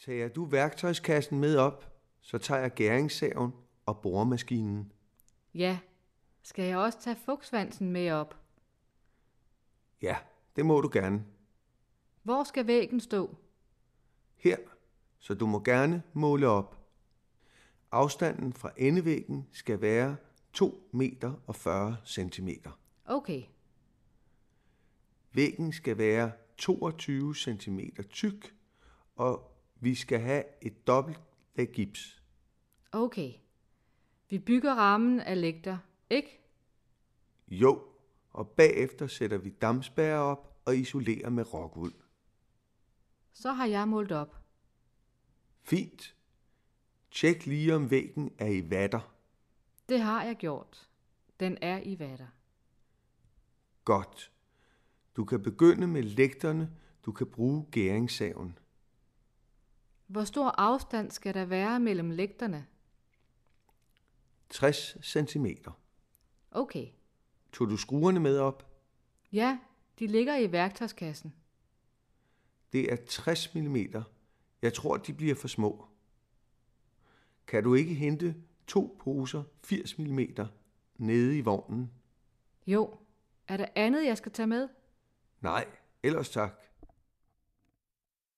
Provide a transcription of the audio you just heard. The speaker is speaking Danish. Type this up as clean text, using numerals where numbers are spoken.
Tager du værktøjskassen med op, så tager jeg gæringssaven og boremaskinen. Ja. Skal jeg også tage fugtsvansen med op? Ja, det må du gerne. Hvor skal væggen stå? Her, så du må gerne måle op. Afstanden fra endevæggen skal være 2 meter og 40 centimeter. Okay. Væggen skal være 22 centimeter tyk, og vi skal have et dobbelt lag gips. Okay. Vi bygger rammen af lægter, ikke? Jo, og bagefter sætter vi dampspærrer op og isolerer med rockwool. Så har jeg målt op. Fint. Tjek lige om væggen er i vatter. Det har jeg gjort. Den er i vatter. Godt. Du kan begynde med lægterne. Du kan bruge gæringssaven. Hvor stor afstand skal der være mellem lægterne? 60 centimeter. Okay. Tog du skruerne med op? Ja, de ligger i værktøjskassen. Det er 60 mm. Jeg tror, de bliver for små. Kan du ikke hente 2 poser 80 mm nede i vognen? Jo. Er der andet, jeg skal tage med? Nej, ellers tak.